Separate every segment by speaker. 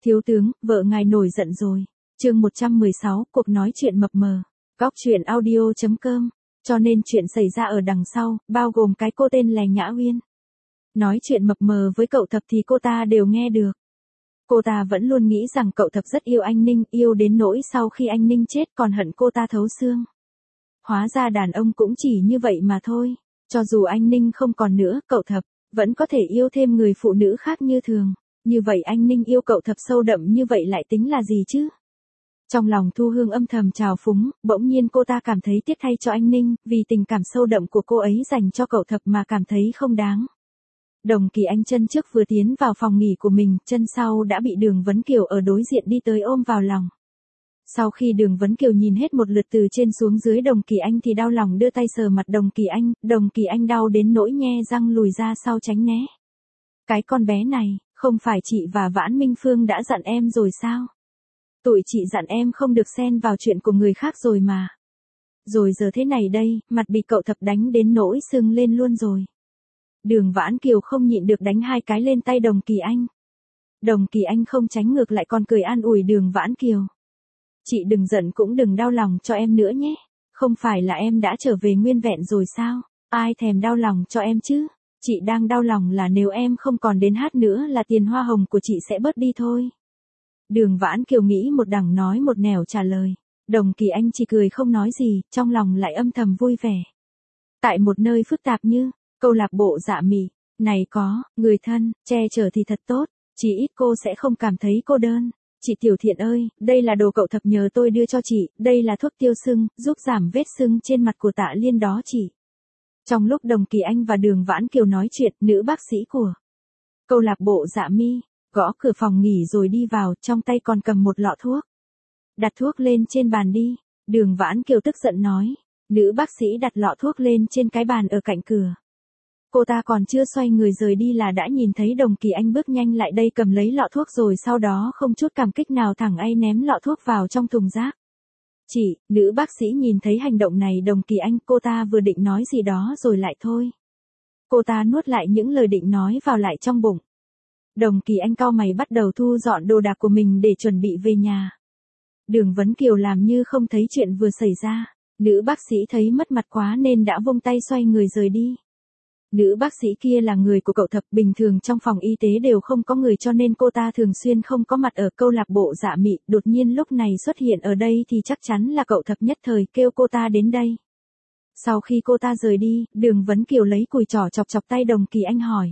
Speaker 1: Thiếu tướng, vợ ngài nổi giận rồi. Chương 116, cuộc nói chuyện mập mờ. Góc truyện audio.com. Cho nên chuyện xảy ra ở đằng sau, bao gồm cái cô tên là Nhã Uyên. Nói chuyện mập mờ với cậu Thập thì cô ta đều nghe được. Cô ta vẫn luôn nghĩ rằng cậu Thập rất yêu anh Ninh, yêu đến nỗi sau khi anh Ninh chết còn hận cô ta thấu xương. Hóa ra đàn ông cũng chỉ như vậy mà thôi. Cho dù anh Ninh không còn nữa, cậu Thập vẫn có thể yêu thêm người phụ nữ khác như thường. Như vậy anh Ninh yêu cậu Thập sâu đậm như vậy lại tính là gì chứ? Trong lòng Thu Hương âm thầm trào phúng, bỗng nhiên cô ta cảm thấy tiếc thay cho anh Ninh, vì tình cảm sâu đậm của cô ấy dành cho cậu Thập mà cảm thấy không đáng. Đồng Kỳ Anh chân trước vừa tiến vào phòng nghỉ của mình, chân sau đã bị Đường Vấn Kiều ở đối diện đi tới ôm vào lòng. Sau khi Đường Vấn Kiều nhìn hết một lượt từ trên xuống dưới Đồng Kỳ Anh thì đau lòng đưa tay sờ mặt Đồng Kỳ Anh đau đến nỗi nhe răng lùi ra sau tránh né. Cái con bé này, không phải chị và Vãn Minh Phương đã dặn em rồi sao? Tụi chị dặn em không được xen vào chuyện của người khác rồi mà. Rồi giờ thế này đây, mặt bị cậu Thập đánh đến nỗi sưng lên luôn rồi. Đường Vãn Kiều không nhịn được đánh 2 cái lên tay Đồng Kỳ Anh. Đồng Kỳ Anh không tránh ngược lại còn cười an ủi Đường Vãn Kiều. Chị đừng giận cũng đừng đau lòng cho em nữa nhé. Không phải là em đã trở về nguyên vẹn rồi sao? Ai thèm đau lòng cho em chứ? Chị đang đau lòng là nếu em không còn đến hát nữa là tiền hoa hồng của chị sẽ bớt đi thôi. Đường Vãn Kiều nghĩ một đằng nói một nẻo trả lời. Đồng Kỳ Anh chỉ cười không nói gì, trong lòng lại âm thầm vui vẻ. Tại một nơi phức tạp như câu lạc bộ Dạ Mị, này có người thân che chở thì thật tốt, chỉ ít cô sẽ không cảm thấy cô đơn. Chị Tiểu Thiện ơi, đây là đồ cậu Thập nhờ tôi đưa cho chị, đây là thuốc tiêu sưng, giúp giảm vết sưng trên mặt của Tạ Liên đó chị. Trong lúc Đồng Kỳ Anh và Đường Vãn Kiều nói chuyện, nữ bác sĩ của câu lạc bộ Dạ Mi gõ cửa phòng nghỉ rồi đi vào, trong tay còn cầm một lọ thuốc. Đặt thuốc lên trên bàn đi, Đường Vãn Kiều tức giận nói. Nữ bác sĩ đặt lọ thuốc lên trên cái bàn ở cạnh cửa. Cô ta còn chưa xoay người rời đi là đã nhìn thấy Đồng Kỳ Anh bước nhanh lại đây cầm lấy lọ thuốc rồi sau đó không chút cảm kích nào thẳng ay ném lọ thuốc vào trong thùng rác. Chị, nữ bác sĩ nhìn thấy hành động này Đồng Kỳ Anh, cô ta vừa định nói gì đó rồi lại thôi. Cô ta nuốt lại những lời định nói vào lại trong bụng. Đồng Kỳ Anh cau mày bắt đầu thu dọn đồ đạc của mình để chuẩn bị về nhà. Đường Vấn Kiều làm như không thấy chuyện vừa xảy ra. Nữ bác sĩ thấy mất mặt quá nên đã vung tay xoay người rời đi. Nữ bác sĩ kia là người của cậu Thập, bình thường trong phòng y tế đều không có người cho nên cô ta thường xuyên không có mặt ở câu lạc bộ Dạ Mị, đột nhiên lúc này xuất hiện ở đây thì chắc chắn là cậu Thập nhất thời kêu cô ta đến đây. Sau khi cô ta rời đi, Đường Vấn Kiều lấy cùi trỏ chọc chọc tay Đồng Kỳ Anh hỏi.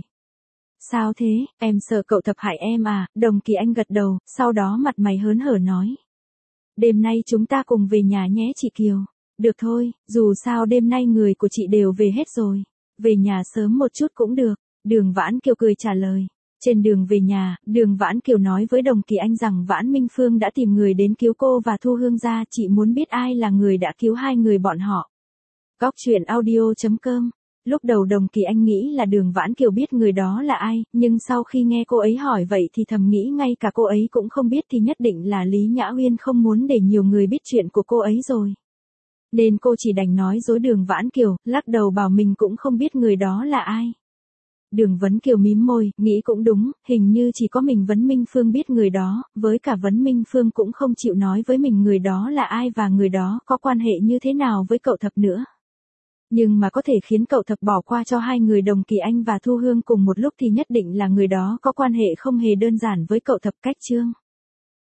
Speaker 1: Sao thế, em sợ cậu Thập hại em à? Đồng Kỳ Anh gật đầu, sau đó mặt mày hớn hở nói. Đêm nay chúng ta cùng về nhà nhé chị Kiều. Được thôi, dù sao đêm nay người của chị đều về hết rồi. Về nhà sớm một chút cũng được, Đường Vãn Kiều cười trả lời. Trên đường về nhà, Đường Vãn Kiều nói với Đồng Kỳ Anh rằng Vãn Minh Phương đã tìm người đến cứu cô và Thu Hương ra, chị muốn biết ai là người đã cứu hai người bọn họ. Góc truyện audio.com. Lúc đầu Đồng Kỳ Anh nghĩ là Đường Vãn Kiều biết người đó là ai, nhưng sau khi nghe cô ấy hỏi vậy thì thầm nghĩ ngay cả cô ấy cũng không biết thì nhất định là Lý Nhã Uyên không muốn để nhiều người biết chuyện của cô ấy rồi. Nên cô chỉ đành nói dối Đường Vãn Kiều, lắc đầu bảo mình cũng không biết người đó là ai. Đường Vấn Kiều mím môi, nghĩ cũng đúng, hình như chỉ có mình Vấn Minh Phương biết người đó, với cả Vấn Minh Phương cũng không chịu nói với mình người đó là ai và người đó có quan hệ như thế nào với cậu Thập nữa. Nhưng mà có thể khiến cậu Thập bỏ qua cho hai người Đồng Kỳ Anh và Thu Hương cùng một lúc thì nhất định là người đó có quan hệ không hề đơn giản với cậu Thập. Cách chương